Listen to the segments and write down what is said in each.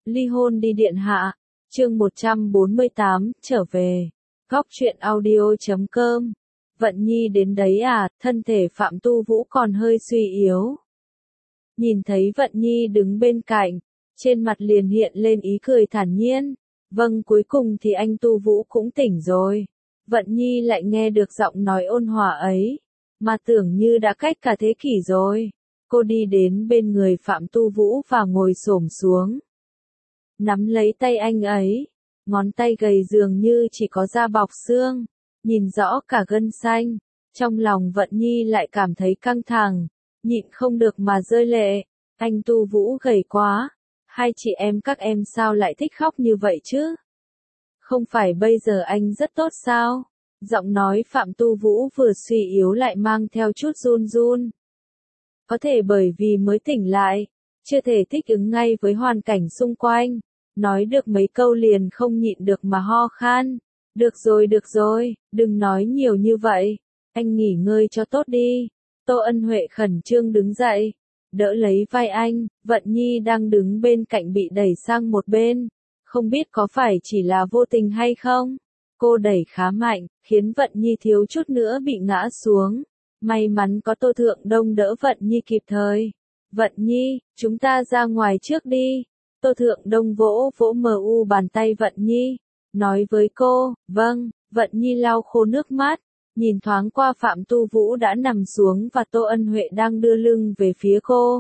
Ly hôn đi điện hạ. Chương 148, trở về. Góc truyện audio.com. Vận Nhi đến đấy à, thân thể Phạm Tu Vũ còn hơi suy yếu. Nhìn thấy Vận Nhi đứng bên cạnh, trên mặt liền hiện lên ý cười thản nhiên. Vâng, cuối cùng thì anh Tu Vũ cũng tỉnh rồi. Vận Nhi lại nghe được giọng nói ôn hòa ấy, mà tưởng như đã cách cả thế kỷ rồi. Cô đi đến bên người Phạm Tu Vũ và ngồi xổm xuống. Nắm lấy tay anh ấy, ngón tay gầy dường như chỉ có da bọc xương, nhìn rõ cả gân xanh. Trong lòng Vận Nhi lại cảm thấy căng thẳng, nhịn không được mà rơi lệ. Anh Tu Vũ gầy quá, hai chị em các em sao lại thích khóc như vậy chứ? Không phải bây giờ anh rất tốt sao? Giọng nói Phạm Tu Vũ vừa suy yếu lại mang theo chút run run. Có thể bởi vì mới tỉnh lại, chưa thể thích ứng ngay với hoàn cảnh xung quanh. Nói được mấy câu liền không nhịn được mà ho khan. Được rồi, đừng nói nhiều như vậy. Anh nghỉ ngơi cho tốt đi. Tô Ân Huệ khẩn trương đứng dậy, đỡ lấy vai anh. Vận Nhi đang đứng bên cạnh bị đẩy sang một bên. Không biết có phải chỉ là vô tình hay không? Cô đẩy khá mạnh, khiến Vận Nhi thiếu chút nữa bị ngã xuống. May mắn có Tô Thượng Đông đỡ Vận Nhi kịp thời. Vận Nhi, chúng ta ra ngoài trước đi. Tô Thượng Đông vỗ vỗ bàn tay Vận Nhi, nói với cô. Vâng. Vận Nhi lau khô nước mắt, nhìn thoáng qua Phạm Tu Vũ đã nằm xuống và Tô Ân Huệ đang đưa lưng về phía cô.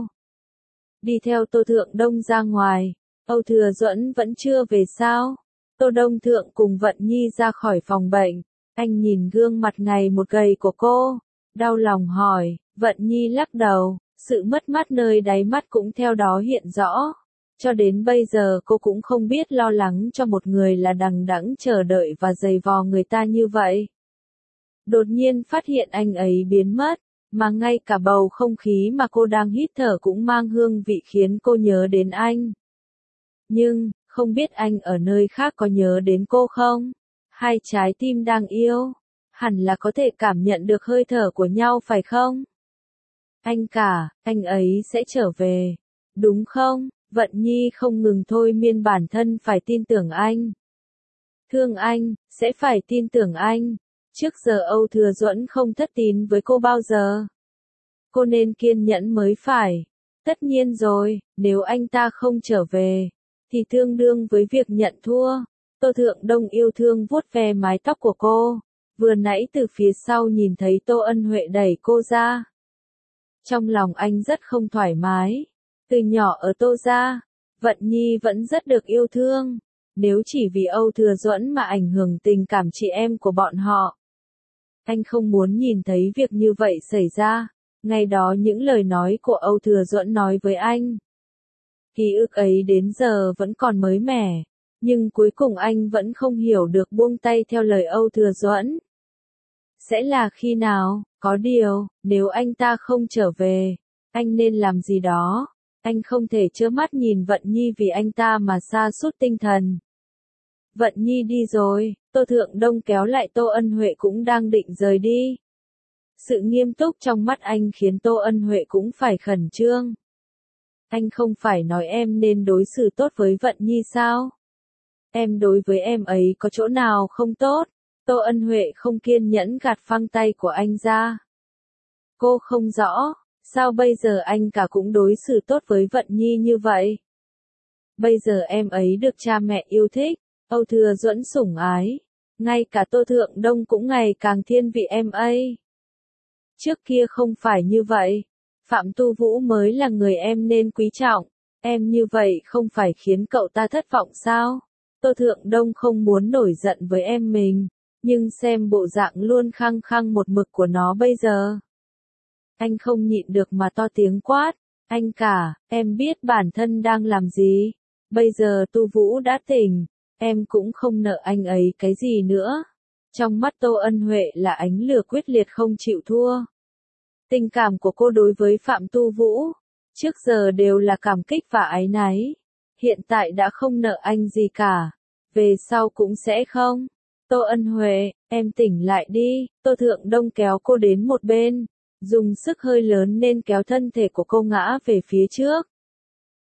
Đi theo Tô Thượng Đông ra ngoài. Âu Thừa Duẫn vẫn chưa về sao? Tô Đông Thượng cùng Vận Nhi ra khỏi phòng bệnh. Anh nhìn gương mặt ngày một gầy của cô, đau lòng hỏi. Vận Nhi lắc đầu, sự mất mát nơi đáy mắt cũng theo đó hiện rõ. Cho đến bây giờ cô cũng không biết lo lắng cho một người là đằng đẵng chờ đợi và giày vò người ta như vậy. Đột nhiên phát hiện anh ấy biến mất, mà ngay cả bầu không khí mà cô đang hít thở cũng mang hương vị khiến cô nhớ đến anh. Nhưng, không biết anh ở nơi khác có nhớ đến cô không? Hai trái tim đang yêu, hẳn là có thể cảm nhận được hơi thở của nhau phải không? Anh ấy sẽ trở về, đúng không? Vận Nhi không ngừng thôi miên bản thân phải tin tưởng anh. Thương anh, sẽ phải tin tưởng anh. Trước giờ Âu Thừa Duẫn không thất tín với cô bao giờ. Cô nên kiên nhẫn mới phải. Tất nhiên rồi, nếu anh ta không trở về, thì tương đương với việc nhận thua. Tô Thượng Đông yêu thương vuốt ve mái tóc của cô. Vừa nãy từ phía sau nhìn thấy Tô Ân Huệ đẩy cô ra. Trong lòng anh rất không thoải mái. Từ nhỏ ở Tô gia, Vận Nhi vẫn rất được yêu thương. Nếu chỉ vì Âu Thừa Duẫn mà ảnh hưởng tình cảm chị em của bọn họ, anh không muốn nhìn thấy việc như vậy xảy ra. Ngày đó những lời nói của Âu Thừa Duẫn nói với anh, ký ức ấy đến giờ vẫn còn mới mẻ, nhưng cuối cùng anh vẫn không hiểu được buông tay theo lời Âu Thừa Duẫn. Sẽ là khi nào? Có điều, nếu anh ta không trở về, anh nên làm gì đó. Anh không thể trơ mắt nhìn Vận Nhi vì anh ta mà sa sút tinh thần. Vận Nhi đi rồi, Tô Thượng Đông kéo lại Tô Ân Huệ cũng đang định rời đi. Sự nghiêm túc trong mắt anh khiến Tô Ân Huệ cũng phải khẩn trương. Anh không phải nói em nên đối xử tốt với Vận Nhi sao? Em đối với em ấy có chỗ nào không tốt? Tô Ân Huệ không kiên nhẫn gạt phăng tay của anh ra. Cô không rõ, sao bây giờ anh cả cũng đối xử tốt với Vận Nhi như vậy? Bây giờ em ấy được cha mẹ yêu thích, Âu Thừa Duẫn sủng ái, ngay cả Tô Thượng Đông cũng ngày càng thiên vị em ấy. Trước kia không phải như vậy, Phạm Tu Vũ mới là người em nên quý trọng, em như vậy không phải khiến cậu ta thất vọng sao? Tô Thượng Đông không muốn nổi giận với em mình, nhưng xem bộ dạng luôn khăng khăng một mực của nó bây giờ. Anh không nhịn được mà to tiếng quát, anh cả, em biết bản thân đang làm gì, bây giờ Tu Vũ đã tỉnh, em cũng không nợ anh ấy cái gì nữa. Trong mắt Tô Ân Huệ là ánh lửa quyết liệt không chịu thua. Tình cảm của cô đối với Phạm Tu Vũ, trước giờ đều là cảm kích và áy náy, hiện tại đã không nợ anh gì cả, về sau cũng sẽ không. Tô Ân Huệ, em tỉnh lại đi. Tô Thượng Đông kéo cô đến một bên, dùng sức hơi lớn nên kéo thân thể của cô ngã về phía trước.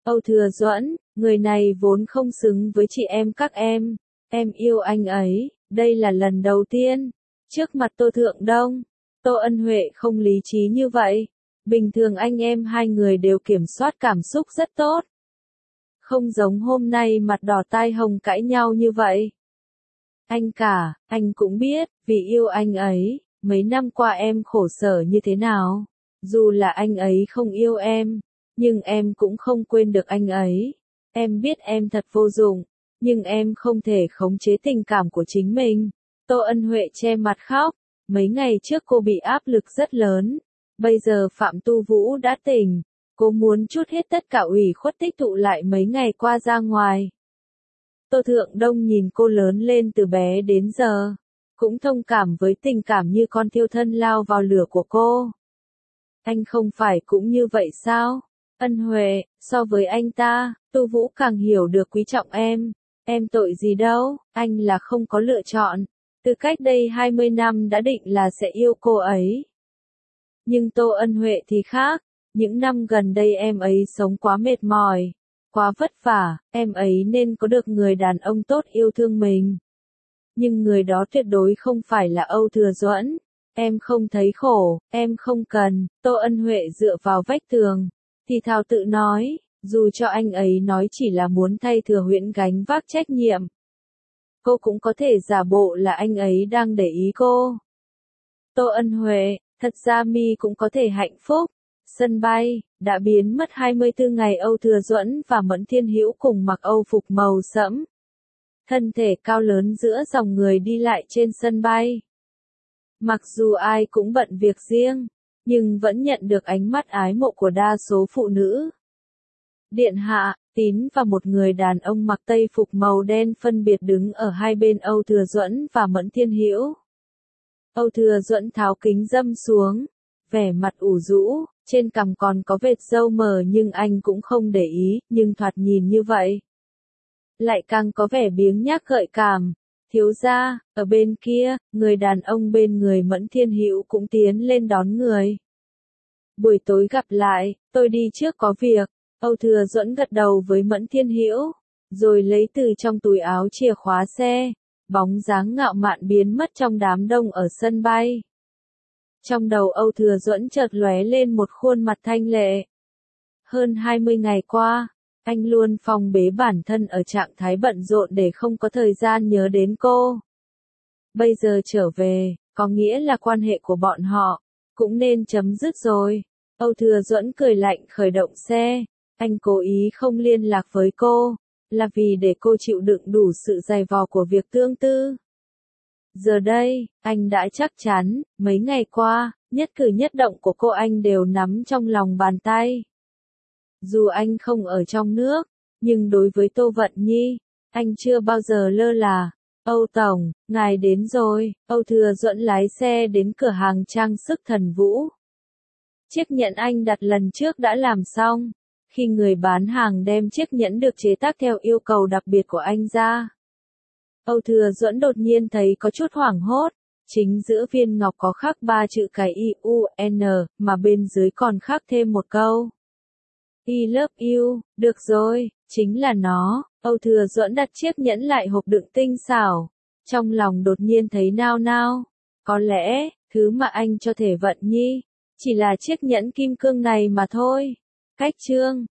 Âu Thừa Duẫn, người này vốn không xứng với chị em các em yêu anh ấy, đây là lần đầu tiên. Trước mặt Tô Thượng Đông, Tô Ân Huệ không lý trí như vậy. Bình thường anh em hai người đều kiểm soát cảm xúc rất tốt. Không giống hôm nay mặt đỏ tai hồng cãi nhau như vậy. Anh cả, anh cũng biết, vì yêu anh ấy, mấy năm qua em khổ sở như thế nào. Dù là anh ấy không yêu em, nhưng em cũng không quên được anh ấy. Em biết em thật vô dụng, nhưng em không thể khống chế tình cảm của chính mình. Tô Ân Huệ che mặt khóc, mấy ngày trước cô bị áp lực rất lớn. Bây giờ Phạm Tu Vũ đã tỉnh, cô muốn trút hết tất cả ủy khuất tích tụ lại mấy ngày qua ra ngoài. Tô Thượng Đông nhìn cô lớn lên từ bé đến giờ, cũng thông cảm với tình cảm như con thiêu thân lao vào lửa của cô. Anh không phải cũng như vậy sao? Ân Huệ, so với anh ta, Tu Vũ càng hiểu được quý trọng em tội gì đâu, anh là không có lựa chọn, từ cách đây 20 năm đã định là sẽ yêu cô ấy. Nhưng Tô Ân Huệ thì khác, những năm gần đây em ấy sống quá mệt mỏi, quá vất vả, em ấy nên có được người đàn ông tốt yêu thương mình. Nhưng người đó tuyệt đối không phải là Âu Thừa Duẫn. Em không thấy khổ, em không cần. Tô Ân Huệ dựa vào vách tường, thì thào tự nói, dù cho anh ấy nói chỉ là muốn thay Thừa Huyễn gánh vác trách nhiệm, cô cũng có thể giả bộ là anh ấy đang để ý cô. Tô Ân Huệ, thật ra mi cũng có thể hạnh phúc. Sân bay, đã biến mất 24 ngày Âu Thừa Duẫn và Mẫn Thiên Hữu cùng mặc Âu phục màu sẫm. Thân thể cao lớn giữa dòng người đi lại trên sân bay. Mặc dù ai cũng bận việc riêng, nhưng vẫn nhận được ánh mắt ái mộ của đa số phụ nữ. Điện hạ, Tín và một người đàn ông mặc tây phục màu đen phân biệt đứng ở hai bên Âu Thừa Duẫn và Mẫn Thiên Hữu. Âu Thừa Duẫn tháo kính râm xuống, vẻ mặt ủ rũ, trên cằm còn có vệt râu mờ nhưng anh cũng không để ý, nhưng thoạt nhìn như vậy lại càng có vẻ biếng nhác gợi cảm. Thiếu gia, ở bên kia, người đàn ông bên người Mẫn Thiên Hữu cũng tiến lên đón người. Buổi tối gặp lại, tôi đi trước có việc. Âu Thừa Duẫn gật đầu với Mẫn Thiên Hữu, rồi lấy từ trong túi áo chìa khóa xe, bóng dáng ngạo mạn biến mất trong đám đông ở sân bay. Trong đầu Âu Thừa Duẫn chợt lóe lên một khuôn mặt thanh lệ. Hơn 20 ngày qua, anh luôn phòng bế bản thân ở trạng thái bận rộn để không có thời gian nhớ đến cô. Bây giờ trở về, có nghĩa là quan hệ của bọn họ cũng nên chấm dứt rồi. Âu Thừa Duẫn cười lạnh khởi động xe. Anh cố ý không liên lạc với cô, là vì để cô chịu đựng đủ sự dày vò của việc tương tư. Giờ đây, anh đã chắc chắn, mấy ngày qua, nhất cử nhất động của cô anh đều nắm trong lòng bàn tay. Dù anh không ở trong nước, nhưng đối với Tô Vận Nhi, anh chưa bao giờ lơ là. Âu Tổng, ngài đến rồi. Âu Thừa Duẫn lái xe đến cửa hàng trang sức Thần Vũ. Chiếc nhẫn anh đặt lần trước đã làm xong. Khi người bán hàng đem chiếc nhẫn được chế tác theo yêu cầu đặc biệt của anh ra, Âu Thừa Duẫn đột nhiên thấy có chút hoảng hốt. Chính giữa viên ngọc có khắc 3 chữ cái IUN, mà bên dưới còn khắc thêm một câu. I love you, được rồi, chính là nó. Âu Thừa Duẫn đặt chiếc nhẫn lại hộp đựng tinh xảo. Trong lòng đột nhiên thấy nao nao. Có lẽ, thứ mà anh cho Thể Vận Nhi, chỉ là chiếc nhẫn kim cương này mà thôi. Cách chương